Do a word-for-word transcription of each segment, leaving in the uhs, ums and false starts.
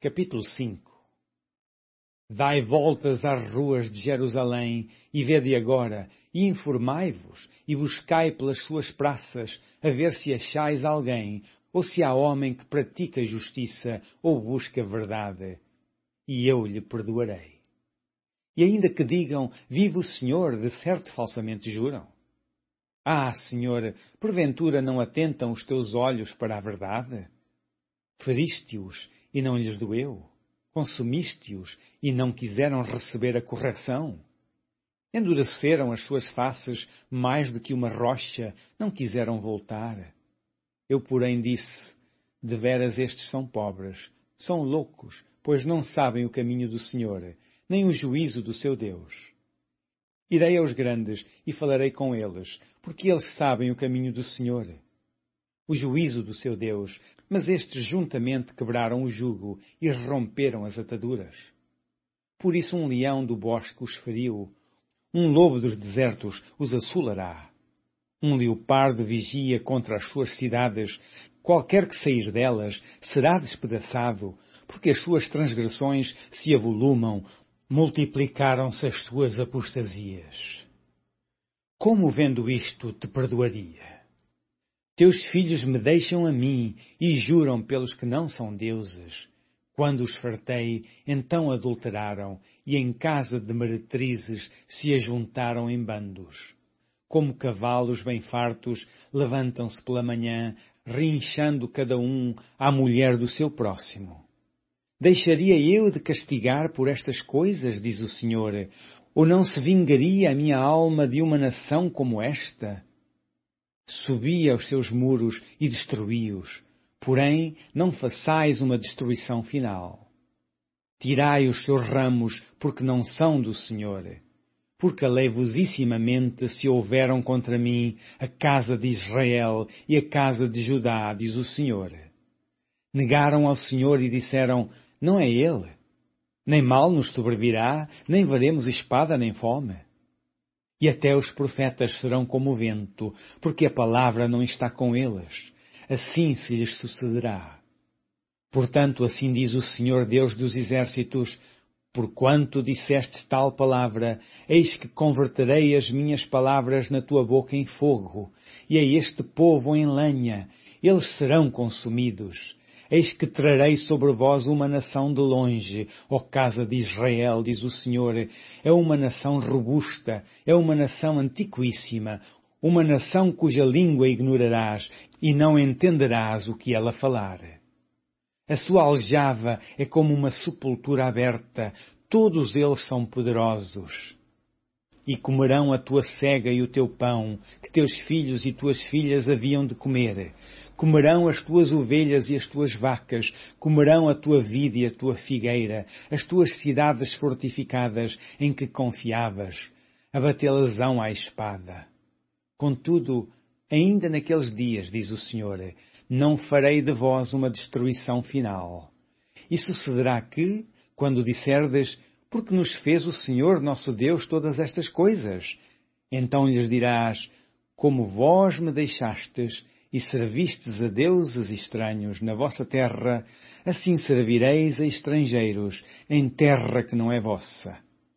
Capítulo cinco. Dai voltas às ruas de Jerusalém, e vede agora, e informai-vos, e buscai pelas suas praças, a ver se achais alguém, ou se há homem que pratica justiça, ou busca verdade, e eu lhe perdoarei. E ainda que digam, vive o Senhor, de certo falsamente juram. Ah, Senhor, porventura não atentam os teus olhos para a verdade? Feriste-os, e não lhes doeu. Consumiste-os, e não quiseram receber a correção. Endureceram as suas faces mais do que uma rocha, não quiseram voltar. Eu, porém, disse, deveras estes são pobres, são loucos, pois não sabem o caminho do Senhor, nem o juízo do seu Deus. Irei aos grandes e falarei com eles, porque eles sabem o caminho do Senhor, o juízo do seu Deus, mas estes juntamente quebraram o jugo e romperam as ataduras. Por isso um leão do bosque os feriu, um lobo dos desertos os assolará. Um leopardo vigia contra as suas cidades, qualquer que sair delas será despedaçado, porque as suas transgressões se avolumam, multiplicaram-se as suas apostasias. Como vendo isto te perdoaria? Teus filhos me deixam a mim e juram pelos que não são deuses. Quando os fartei, então adulteraram, e em casa de meretrizes se ajuntaram em bandos. Como cavalos bem fartos, levantam-se pela manhã, rinchando cada um à mulher do seu próximo. Deixaria eu de castigar por estas coisas, diz o Senhor, ou não se vingaria a minha alma de uma nação como esta? Subi aos seus muros e destruí-os, porém não façais uma destruição final. Tirai os seus ramos, porque não são do Senhor, porque aleivosissimamente se houveram contra mim a casa de Israel e a casa de Judá, diz o Senhor. Negaram ao Senhor e disseram, não é Ele. Nem mal nos sobrevirá, nem veremos espada nem fome. E até os profetas serão como o vento, porque a palavra não está com eles. Assim se lhes sucederá. Portanto, assim diz o Senhor Deus dos exércitos, porquanto disseste tal palavra, eis que converterei as minhas palavras na tua boca em fogo, e a este povo em lenha, eles serão consumidos. Eis que trarei sobre vós uma nação de longe, ó casa de Israel, diz o Senhor. É uma nação robusta, é uma nação antiquíssima, uma nação cuja língua ignorarás e não entenderás o que ela falar. A sua aljava é como uma sepultura aberta, todos eles são poderosos. E comerão a tua cega e o teu pão, que teus filhos e tuas filhas haviam de comer. Comerão as tuas ovelhas e as tuas vacas, comerão a tua vide e a tua figueira, as tuas cidades fortificadas em que confiavas, abatê-las-ão à espada. Contudo, ainda naqueles dias, diz o Senhor, não farei de vós uma destruição final. E sucederá que, quando disserdes, porque nos fez o Senhor nosso Deus todas estas coisas, então lhes dirás, como vós me deixastes e servistes a deuses estranhos na vossa terra, assim servireis a estrangeiros em terra que não é vossa.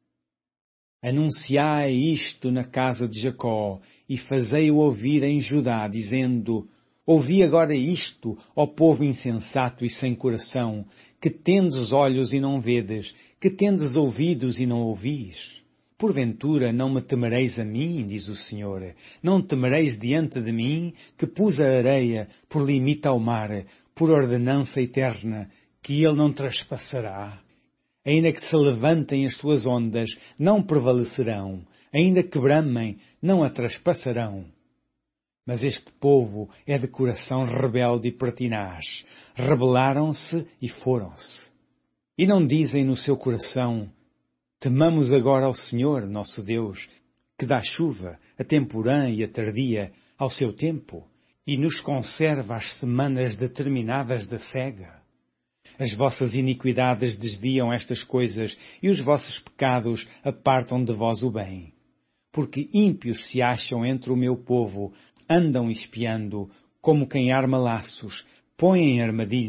Anunciai isto na casa de Jacó e fazei-o ouvir em Judá, dizendo, ouvi agora isto, ó povo insensato e sem coração, que tendes olhos e não vedes, que tendes ouvidos e não ouvis. Porventura não me temereis a mim, diz o Senhor, não temereis diante de mim, que pus a areia por limite ao mar, por ordenança eterna, que ele não traspassará. Ainda que se levantem as suas ondas, não prevalecerão, ainda que bramem, não a traspassarão. Mas este povo é de coração rebelde e pertinaz, rebelaram-se e foram-se. E não dizem no seu coração, temamos agora ao Senhor, nosso Deus, que dá chuva, a temporã e a tardia, ao seu tempo, e nos conserva as semanas determinadas da cega. As vossas iniquidades desviam estas coisas, e os vossos pecados apartam de vós o bem. Porque ímpios se acham entre o meu povo, andam espiando, como quem arma laços, põem armadilhas,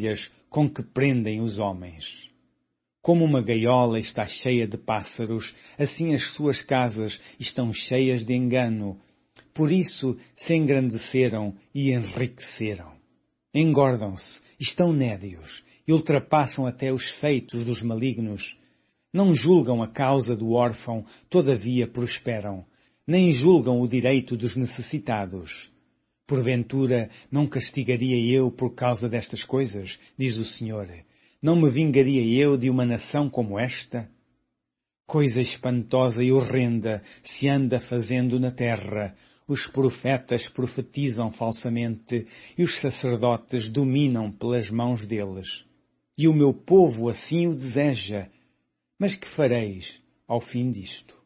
com que prendem os homens. Como uma gaiola está cheia de pássaros, assim as suas casas estão cheias de engano. Por isso se engrandeceram e enriqueceram. Engordam-se, estão nédios, e ultrapassam até os feitos dos malignos. Não julgam a causa do órfão, todavia prosperam, nem julgam o direito dos necessitados. Porventura, não castigaria eu por causa destas coisas, diz o Senhor. Não me vingaria eu de uma nação como esta? Coisa espantosa e horrenda se anda fazendo na terra. Os profetas profetizam falsamente e os sacerdotes dominam pelas mãos deles. E o meu povo assim o deseja. Mas que fareis ao fim disto?